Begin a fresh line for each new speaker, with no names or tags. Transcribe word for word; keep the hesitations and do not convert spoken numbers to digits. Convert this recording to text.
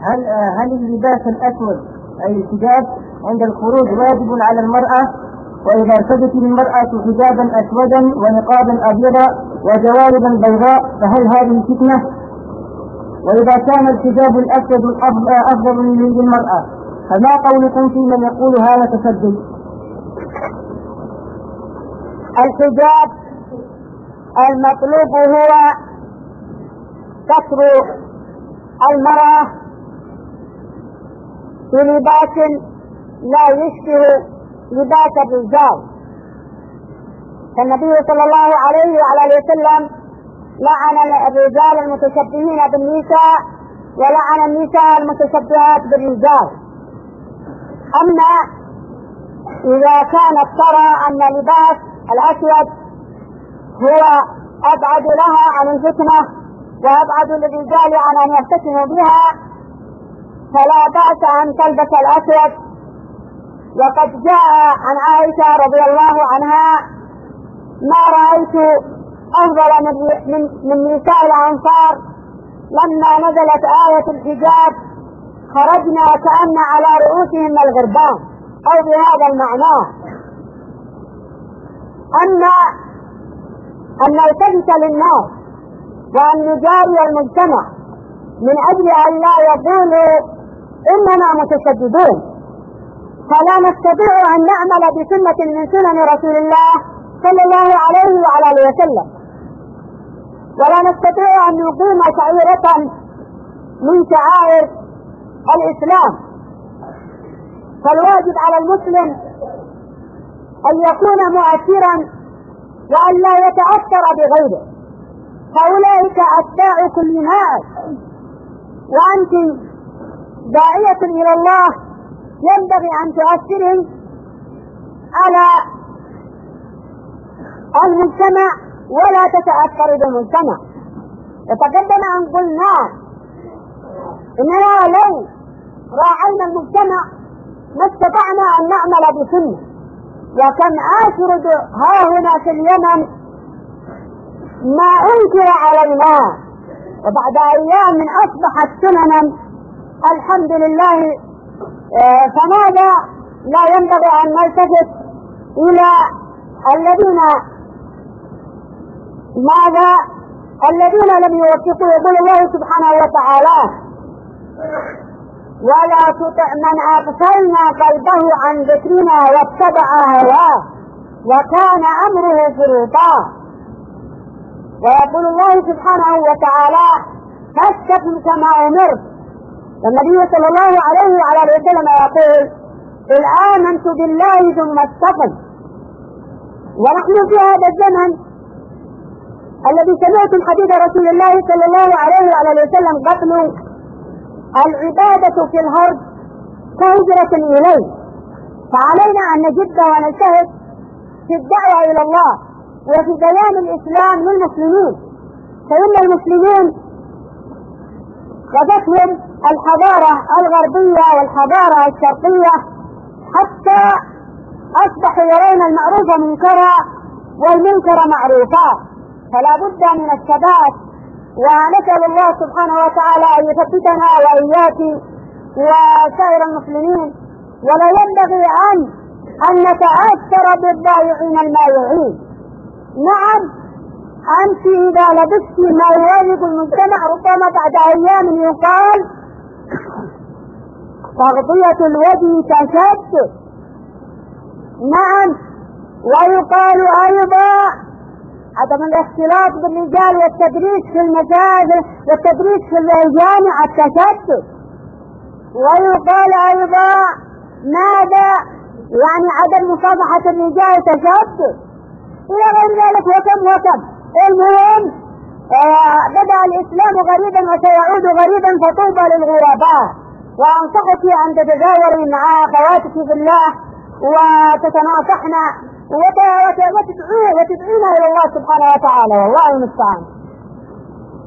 هل هل اللباس الأسود أي الحجاب عند الخروج واجب على المرأة؟ وإذا ارتدت المرأة حجابا أسودا ونقابا أبيضا وجواربا بيضاء فهل هذه فتنة؟ وإذا كان الحجاب الأسود أفضل من للمرأة فما قولكم في من يقول هذا تشدد؟
الحجاب المطلوب هو ستر المرأة في لباس لا يشبه لباس الرجال، فالنبي صلى الله عليه وعلى وسلم لعن الرجال المتشبهين بالنساء ولعن النساء المتشبهات بالرجال. أما إذا كانت ترى أن لباس الأسود هو أبعد لها عن الفتنة وأبعد للرجال عن أن يفتتنوا بها فلا بأس أن تلبس الأسود. وقد جاء عن عائشة رضي الله عنها ما رأيت أفضل من, من نساء الأنصار لما نزلت آية الحجاب خرجنا كأن على رؤوسهم الغربان أو بهذا المعنى. أما أن نلتفت للناس وأن نجاري المجتمع من أجل أن لا يقولوا إننا متشددون، فلا نستطيع أن نعمل بسنة من سنن رسول الله صلى الله عليه وعلى آله وسلم، ولا نستطيع أن نقيم شعيرة من شعائر الإسلام. فالواجب على المسلم أن يكون مؤثرا وأن لا يتأثر بغيره، فأولئك أتباع كل ناس، وأنت داعية إلى الله ينبغي أن تؤثري على المجتمع ولا تتأثر بالمجتمع. وتقدم أن قلنا إننا لو راعينا المجتمع ما استطعنا أن نعمل بسنة. وكم أشرد ها هنا في اليمن ما أنكر علينا وبعد أيام أصبحت سننا الحمد لله. فماذا لا ينبغي أن نلتفت إلى الذين ماذا الذين لم يوفقوا؟ يقول الله سبحانه وتعالى ولا تطع من أغفلنا قلبه عن ذكرنا واتبع هواه وكان أمره فرطا. ويقول الله سبحانه وتعالى فاستقم كما أمرت. والنبي صلى الله عليه وعلى آله وسلم يقول قل آمنت بالله ثم استقم. ونحن في هذا الزمن الذي سمعتم حديث رسول الله صلى الله عليه وعلى آله وسلم قبل العبادة في الهرب كهجرة إليه، فعلينا أن نجد ونجتهد في الدعوة إلى الله وفي بيان الإسلام للمسلمين، فإن المسلمين غزتهم الحضارة الغربية والحضارة الشرقية حتى أصبحوا يرون المعروف منكرا والمنكر معروفا. فلا بد من الثبات، ونسأل الله سبحانه وتعالى أن يثبتنا وإياكم وسائر المسلمين. ولا ينبغي أن أن نتأثر بالضائعين المائعين. نعم أنت إذا لبست ما يوافق المجتمع ربما بعد أيام يقال تغطية الوجه تشدد. نعم ويقال أيضا عدم الاختلاط بالرجال والتدريس في المساجد والتدريس في الجامع التشدد. ويقال أيضا ماذا يعني عدم مصافحة الرجال تشدد إلى غير ذلك وكم وكم. المهم آه بدأ الإسلام غريبا وسيعود غريبا فطوبى للغرباء. وأنصحك أن تتجاوري مع أخواتك في الله وتتناصحن وتدعونا إلى الله سبحانه وتعالى، والله المستعان.